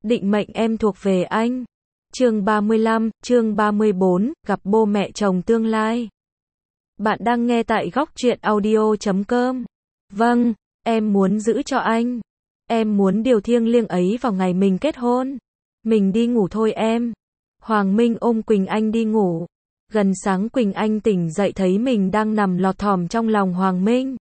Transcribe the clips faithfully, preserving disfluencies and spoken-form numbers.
Định mệnh em thuộc về anh. Chương ba mươi lăm, chương ba mươi bốn, gặp bố mẹ chồng tương lai. Bạn đang nghe tại góc truyện audio chấm com. Vâng, em muốn giữ cho anh. Em muốn điều thiêng liêng ấy vào ngày mình kết hôn. Mình đi ngủ thôi em. Hoàng Minh ôm Quỳnh Anh đi ngủ. Gần sáng Quỳnh Anh tỉnh dậy thấy mình đang nằm lọt thỏm trong lòng Hoàng Minh.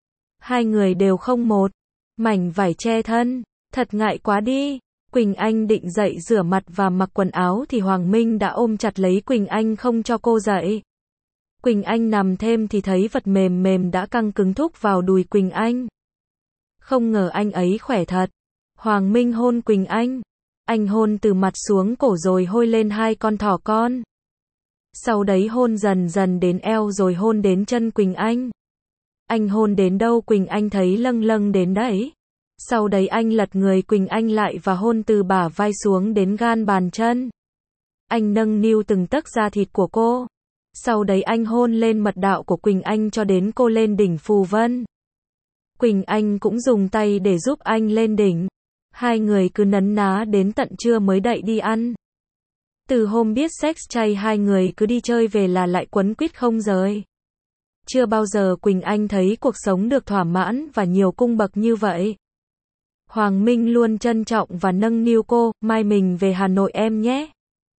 Hai người đều không một mảnh vải che thân, thật ngại quá đi. Quỳnh Anh định dậy rửa mặt và mặc quần áo thì Hoàng Minh đã ôm chặt lấy Quỳnh Anh không cho cô dậy. Quỳnh Anh nằm thêm thì thấy vật mềm mềm đã căng cứng thúc vào đùi Quỳnh Anh. Không ngờ anh ấy khỏe thật. Hoàng Minh hôn Quỳnh Anh. Anh hôn từ mặt xuống cổ rồi hôn lên hai con thỏ con. Sau đấy hôn dần dần đến eo rồi hôn đến chân Quỳnh Anh. Anh hôn đến đâu Quỳnh Anh thấy lâng lâng đến đấy. Sau đấy anh lật người Quỳnh Anh lại và hôn từ bả vai xuống đến gan bàn chân. Anh nâng niu từng tấc da thịt của cô. Sau đấy anh hôn lên mật đạo của Quỳnh Anh cho đến cô lên đỉnh phù vân. Quỳnh Anh cũng dùng tay để giúp anh lên đỉnh. Hai người cứ nấn ná đến tận trưa mới đậy đi ăn. Từ hôm biết sex chay hai người cứ đi chơi về là lại quấn quýt không rời. Chưa bao giờ Quỳnh Anh thấy cuộc sống được thỏa mãn và nhiều cung bậc như vậy. Hoàng Minh luôn trân trọng và nâng niu cô, mai mình về Hà Nội em nhé.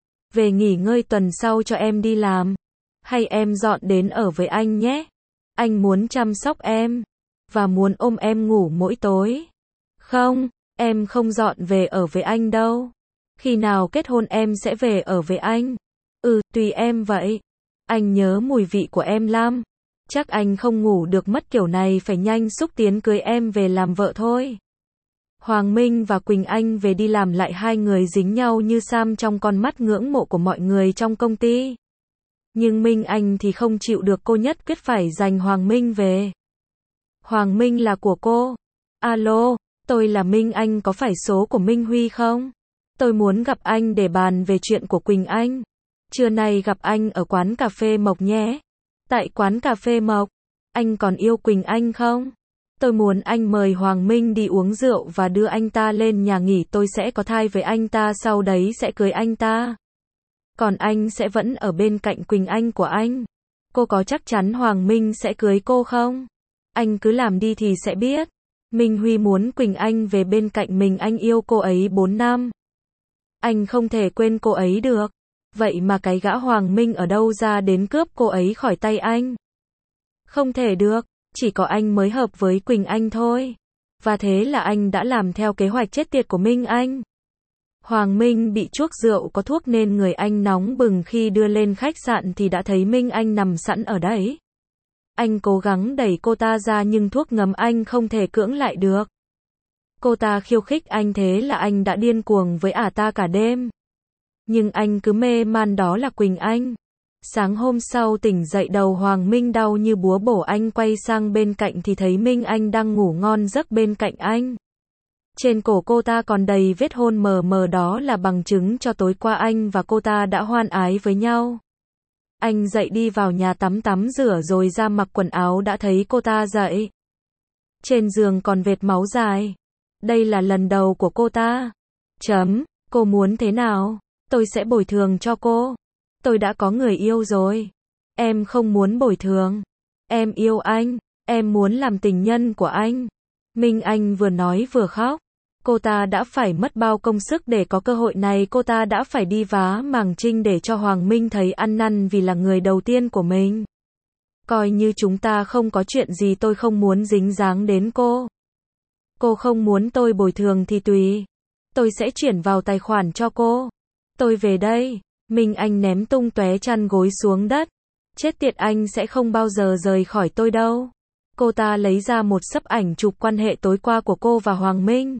Về nghỉ ngơi tuần sau cho em đi làm. Hay em dọn đến ở với anh nhé. Anh muốn chăm sóc em. Và muốn ôm em ngủ mỗi tối. Không, em không dọn về ở với anh đâu. Khi nào kết hôn em sẽ về ở với anh. Ừ, tùy em vậy. Anh nhớ mùi vị của em lắm. Chắc anh không ngủ được mất kiểu này phải nhanh xúc tiến cưới em về làm vợ thôi. Hoàng Minh và Quỳnh Anh về đi làm lại hai người dính nhau như Sam trong con mắt ngưỡng mộ của mọi người trong công ty. Nhưng Minh Anh thì không chịu được, cô nhất quyết phải giành Hoàng Minh về. Hoàng Minh là của cô. Alo, tôi là Minh Anh, có phải số của Minh Huy không? Tôi muốn gặp anh để bàn về chuyện của Quỳnh Anh. Trưa nay gặp anh ở quán cà phê Mộc nhé. Tại quán cà phê Mộc, anh còn yêu Quỳnh Anh không? Tôi muốn anh mời Hoàng Minh đi uống rượu và đưa anh ta lên nhà nghỉ, tôi sẽ có thai với anh ta, sau đấy sẽ cưới anh ta. Còn anh sẽ vẫn ở bên cạnh Quỳnh Anh của anh. Cô có chắc chắn Hoàng Minh sẽ cưới cô không? Anh cứ làm đi thì sẽ biết. Minh Huy muốn Quỳnh Anh về bên cạnh mình, anh yêu cô ấy bốn năm. Anh không thể quên cô ấy được. Vậy mà cái gã Hoàng Minh ở đâu ra đến cướp cô ấy khỏi tay anh? Không thể được, chỉ có anh mới hợp với Quỳnh Anh thôi. Và thế là anh đã làm theo kế hoạch chết tiệt của Minh Anh. Hoàng Minh bị chuốc rượu có thuốc nên người anh nóng bừng, khi đưa lên khách sạn thì đã thấy Minh Anh nằm sẵn ở đấy. Anh cố gắng đẩy cô ta ra nhưng thuốc ngấm anh không thể cưỡng lại được. Cô ta khiêu khích anh, thế là anh đã điên cuồng với ả ta cả đêm. Nhưng anh cứ mê man, đó là Quỳnh Anh. Sáng hôm sau tỉnh dậy đầu Hoàng Minh đau như búa bổ, anh quay sang bên cạnh thì thấy Minh Anh đang ngủ ngon giấc bên cạnh anh. Trên cổ cô ta còn đầy vết hôn mờ mờ, đó là bằng chứng cho tối qua anh và cô ta đã hoan ái với nhau. Anh dậy đi vào nhà tắm tắm rửa rồi ra mặc quần áo đã thấy cô ta dậy. Trên giường còn vệt máu dài. Đây là lần đầu của cô ta. Chấm, cô muốn thế nào? Tôi sẽ bồi thường cho cô. Tôi đã có người yêu rồi. Em không muốn bồi thường. Em yêu anh. Em muốn làm tình nhân của anh. Minh Anh vừa nói vừa khóc. Cô ta đã phải mất bao công sức để có cơ hội này, cô ta đã phải đi vá màng trinh để cho Hoàng Minh thấy ăn năn vì là người đầu tiên của mình. Coi như chúng ta không có chuyện gì, tôi không muốn dính dáng đến cô. Cô không muốn tôi bồi thường thì tùy. Tôi sẽ chuyển vào tài khoản cho cô. Tôi về đây. Minh Anh ném tung tóe chăn gối xuống đất. Chết tiệt, anh sẽ không bao giờ rời khỏi tôi đâu. Cô ta lấy ra một sấp ảnh chụp quan hệ tối qua của cô và Hoàng Minh.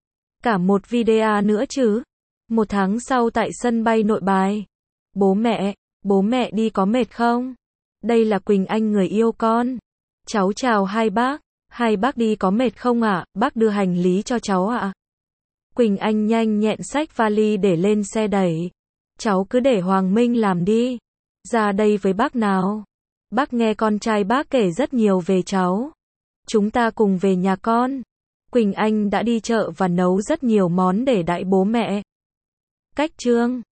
Cả một video nữa chứ. Một tháng sau tại sân bay Nội Bài. Bố mẹ, bố mẹ đi có mệt không? Đây là Quỳnh Anh, người yêu con. Cháu chào hai bác. Hai bác đi có mệt không ạ? À? Bác đưa hành lý cho cháu ạ. À? Quỳnh Anh nhanh nhẹn xách vali để lên xe đẩy. Cháu cứ để Hoàng Minh làm đi. Ra đây với bác nào. Bác nghe con trai bác kể rất nhiều về cháu. Chúng ta cùng về nhà con. Quỳnh Anh đã đi chợ và nấu rất nhiều món để đãi bố mẹ. Cách chương